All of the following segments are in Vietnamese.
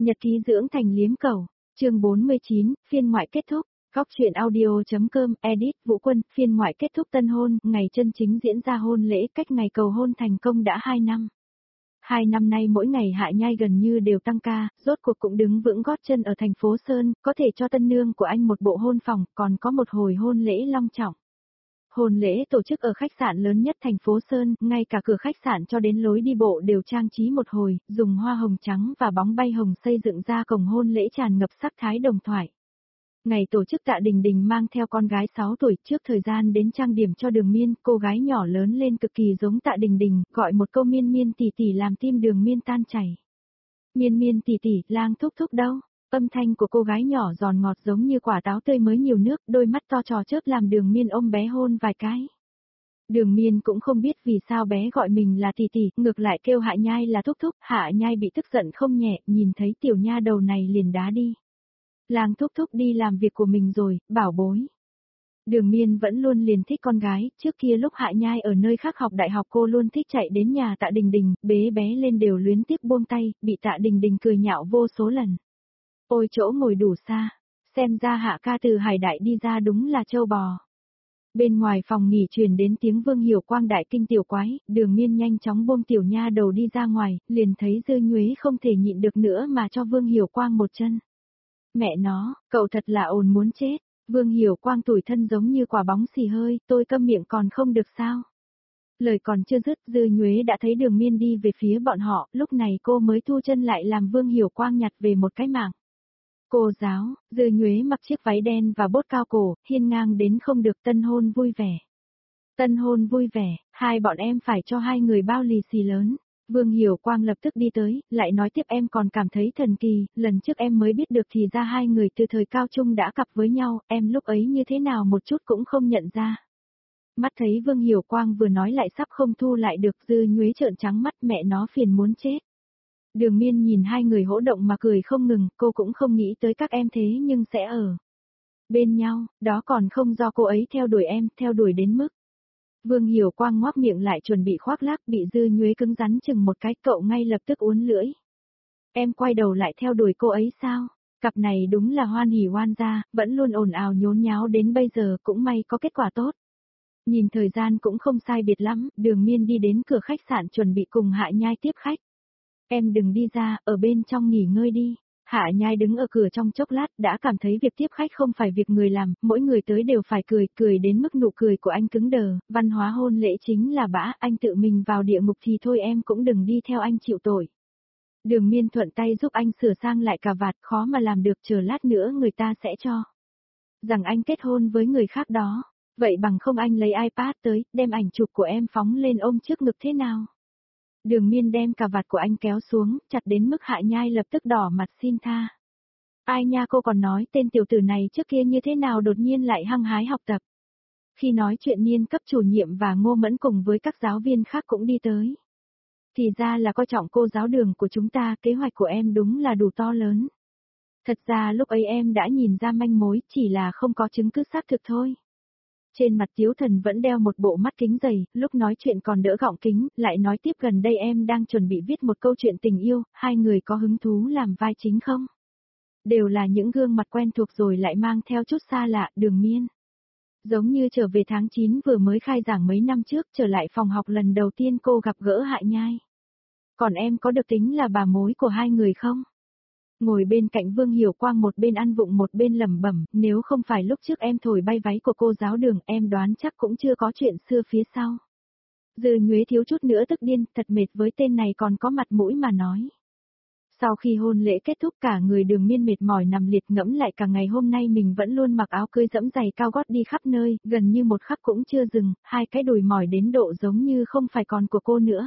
Nhật ký dưỡng thành liếm cầu, chương 49, phiên ngoại kết thúc, góc truyện audio.com, edit, Vũ Quân, phiên ngoại kết thúc tân hôn, ngày chân chính diễn ra hôn lễ cách ngày cầu hôn thành công đã 2 năm. 2 năm nay mỗi ngày Hạ Nhai gần như đều tăng ca, rốt cuộc cũng đứng vững gót chân ở thành phố Sơn, có thể cho tân nương của anh một bộ hôn phòng, còn có một hồi hôn lễ long trọng. Hôn lễ tổ chức ở khách sạn lớn nhất thành phố Sơn, ngay cả cửa khách sạn cho đến lối đi bộ đều trang trí một hồi, dùng hoa hồng trắng và bóng bay hồng xây dựng ra cổng hôn lễ tràn ngập sắc thái đồng thoại. Ngày tổ chức Tạ Đình Đình mang theo con gái 6 tuổi trước thời gian đến trang điểm cho Đường Miên, cô gái nhỏ lớn lên cực kỳ giống Tạ Đình Đình, gọi một câu Miên Miên tỷ tỷ làm tim Đường Miên tan chảy. Miên Miên tỷ tỷ, Lang thúc thúc đâu? Âm thanh của cô gái nhỏ giòn ngọt giống như quả táo tươi mới nhiều nước, đôi mắt to trò chớp làm Đường Miên ôm bé hôn vài cái. Đường Miên cũng không biết vì sao bé gọi mình là tỷ tỷ, ngược lại kêu Hạ Nhai là thúc thúc, Hạ Nhai bị tức giận không nhẹ, nhìn thấy tiểu nha đầu này liền đá đi. Lang thúc thúc đi làm việc của mình rồi, bảo bối. Đường Miên vẫn luôn liền thích con gái, trước kia lúc Hạ Nhai ở nơi khác học đại học cô luôn thích chạy đến nhà Tạ Đình Đình, bế bé lên đều luyến tiếc buông tay, bị Tạ Đình Đình cười nhạo vô số lần. Ôi chỗ ngồi đủ xa, xem ra Hạ ca từ Hải Đại đi ra đúng là châu bò. Bên ngoài phòng nghỉ truyền đến tiếng Vương Hiểu Quang đại kinh tiểu quái, Đường Miên nhanh chóng buông tiểu nha đầu đi ra ngoài, liền thấy Dư Nhuế không thể nhịn được nữa mà cho Vương Hiểu Quang một chân. Mẹ nó, cậu thật là ồn muốn chết, Vương Hiểu Quang tủi thân giống như quả bóng xì hơi, tôi câm miệng còn không được sao. Lời còn chưa dứt, Dư Nhuế đã thấy Đường Miên đi về phía bọn họ, lúc này cô mới thu chân lại làm Vương Hiểu Quang nhặt về một cái mạng. Cô giáo, Dư Nhuế mặc chiếc váy đen và bốt cao cổ, hiên ngang đến không được tân hôn vui vẻ. Tân hôn vui vẻ, hai bọn em phải cho hai người bao lì xì lớn. Vương Hiểu Quang lập tức đi tới, lại nói tiếp em còn cảm thấy thần kỳ, lần trước em mới biết được thì ra hai người từ thời cao trung đã cặp với nhau, em lúc ấy như thế nào một chút cũng không nhận ra. Mắt thấy Vương Hiểu Quang vừa nói lại sắp không thu lại được, Dư Nhuế trợn trắng mắt mẹ nó phiền muốn chết. Đường Miên nhìn hai người hỗ động mà cười không ngừng, cô cũng không nghĩ tới các em thế nhưng sẽ ở bên nhau, đó còn không do cô ấy theo đuổi em, theo đuổi đến mức. Vương Hiểu Quang ngoác miệng lại chuẩn bị khoác lác, bị Dư Nhuế cứng rắn chừng một cái, cậu ngay lập tức uốn lưỡi. Em quay đầu lại theo đuổi cô ấy sao? Cặp này đúng là hoan hỉ hoan gia, vẫn luôn ồn ào nhốn nháo đến bây giờ, cũng may có kết quả tốt. Nhìn thời gian cũng không sai biệt lắm, Đường Miên đi đến cửa khách sạn chuẩn bị cùng Hạ Nhai tiếp khách. Em đừng đi ra, ở bên trong nghỉ ngơi đi. Hạ Nhai đứng ở cửa trong chốc lát đã cảm thấy việc tiếp khách không phải việc người làm, mỗi người tới đều phải cười, cười đến mức nụ cười của anh cứng đờ, văn hóa hôn lễ chính là bã, anh tự mình vào địa ngục thì thôi em cũng đừng đi theo anh chịu tội. Đường Miên thuận tay giúp anh sửa sang lại cà vạt, khó mà làm được, chờ lát nữa người ta sẽ cho rằng anh kết hôn với người khác đó, vậy bằng không anh lấy iPad tới, đem ảnh chụp của em phóng lên ôm trước ngực thế nào? Đường Miên đem cà vạt của anh kéo xuống, chặt đến mức Hạ Nhai lập tức đỏ mặt xin tha. Ai nha, cô còn nói tên tiểu tử này trước kia như thế nào đột nhiên lại hăng hái học tập. Khi nói chuyện Niên cấp chủ nhiệm và Ngô Mẫn cùng với các giáo viên khác cũng đi tới. Thì ra là coi trọng cô giáo Đường của chúng ta, kế hoạch của em đúng là đủ to lớn. Thật ra lúc ấy em đã nhìn ra manh mối, chỉ là không có chứng cứ xác thực thôi. Trên mặt Tiếu Thần vẫn đeo một bộ mắt kính dày, lúc nói chuyện còn đỡ gọng kính, lại nói tiếp gần đây em đang chuẩn bị viết một câu chuyện tình yêu, hai người có hứng thú làm vai chính không? Đều là những gương mặt quen thuộc rồi lại mang theo chút xa lạ, Đường Miên. Giống như trở về tháng 9 vừa mới khai giảng mấy năm trước, trở lại phòng học lần đầu tiên cô gặp gỡ Hạ Nhai. Còn em có được tính là bà mối của hai người không? Ngồi bên cạnh Vương Hiểu Quang một bên ăn vụng một bên lẩm bẩm, nếu không phải lúc trước em thổi bay váy của cô giáo Đường, em đoán chắc cũng chưa có chuyện xưa phía sau. Dư Nhuế thiếu chút nữa tức điên, thật mệt với tên này còn có mặt mũi mà nói. Sau khi hôn lễ kết thúc cả người Đường Miên mệt mỏi nằm liệt, ngẫm lại cả ngày hôm nay mình vẫn luôn mặc áo cưới dẫm giày cao gót đi khắp nơi, gần như một khắc cũng chưa dừng, hai cái đùi mỏi đến độ giống như không phải còn của cô nữa.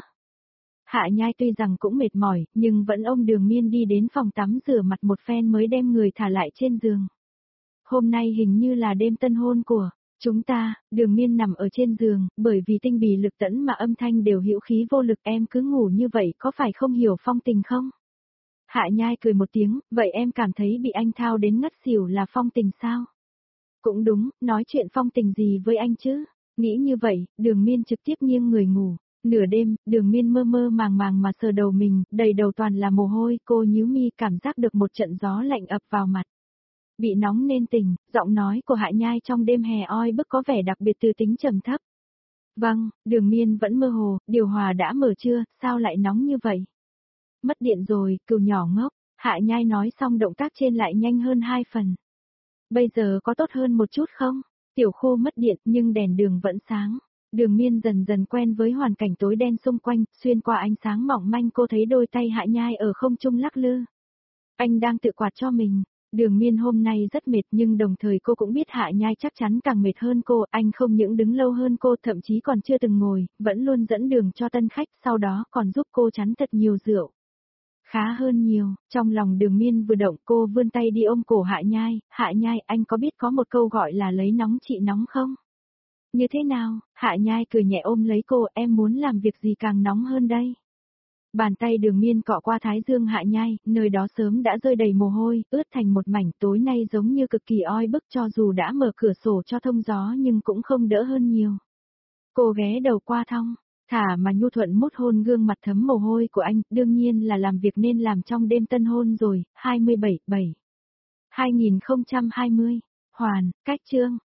Hạ Nhai tuy rằng cũng mệt mỏi, nhưng vẫn ôm Đường Miên đi đến phòng tắm rửa mặt một phen mới đem người thả lại trên giường. Hôm nay hình như là đêm tân hôn của chúng ta. Đường Miên nằm ở trên giường, bởi vì tinh bì lực tẫn mà âm thanh đều hữu khí vô lực, em cứ ngủ như vậy có phải không hiểu phong tình không? Hạ Nhai cười một tiếng, vậy em cảm thấy bị anh thao đến ngất xỉu là phong tình sao? Cũng đúng, nói chuyện phong tình gì với anh chứ? Nghĩ như vậy, Đường Miên trực tiếp nghiêng người ngủ. Nửa đêm, Đường Miên mơ mơ màng màng mà sờ đầu mình, đầy đầu toàn là mồ hôi, cô nhíu mi cảm giác được một trận gió lạnh ập vào mặt. Bị nóng nên tỉnh, giọng nói của Hạ Nhai trong đêm hè oi bức có vẻ đặc biệt từ tính trầm thấp. Vâng, Đường Miên vẫn mơ hồ, điều hòa đã mở chưa, sao lại nóng như vậy? Mất điện rồi, cừu nhỏ ngốc, Hạ Nhai nói xong động tác trên lại nhanh hơn 2 phần. Bây giờ có tốt hơn một chút không? Tiểu Khô mất điện nhưng đèn đường vẫn sáng. Đường Miên dần dần quen với hoàn cảnh tối đen xung quanh, xuyên qua ánh sáng mỏng manh cô thấy đôi tay Hạ Nhai ở không trung lắc lư. Anh đang tự quạt cho mình. Đường Miên hôm nay rất mệt nhưng đồng thời cô cũng biết Hạ Nhai chắc chắn càng mệt hơn cô, anh không những đứng lâu hơn cô thậm chí còn chưa từng ngồi, vẫn luôn dẫn đường cho tân khách, sau đó còn giúp cô chắn thật nhiều rượu. Khá hơn nhiều, trong lòng Đường Miên vừa động cô vươn tay đi ôm cổ Hạ Nhai anh có biết có một câu gọi là lấy nóng trị nóng không? Như thế nào? Hạ Nhai cười nhẹ ôm lấy cô, em muốn làm việc gì càng nóng hơn đây? Bàn tay Đường Miên cọ qua thái dương Hạ Nhai, nơi đó sớm đã rơi đầy mồ hôi, ướt thành một mảnh, tối nay giống như cực kỳ oi bức, cho dù đã mở cửa sổ cho thông gió nhưng cũng không đỡ hơn nhiều. Cô ghé đầu qua thong, thả mà nhu thuận mút hôn gương mặt thấm mồ hôi của anh, đương nhiên là làm việc nên làm trong đêm tân hôn rồi, 27/7/2020, Hoàn, cách chương.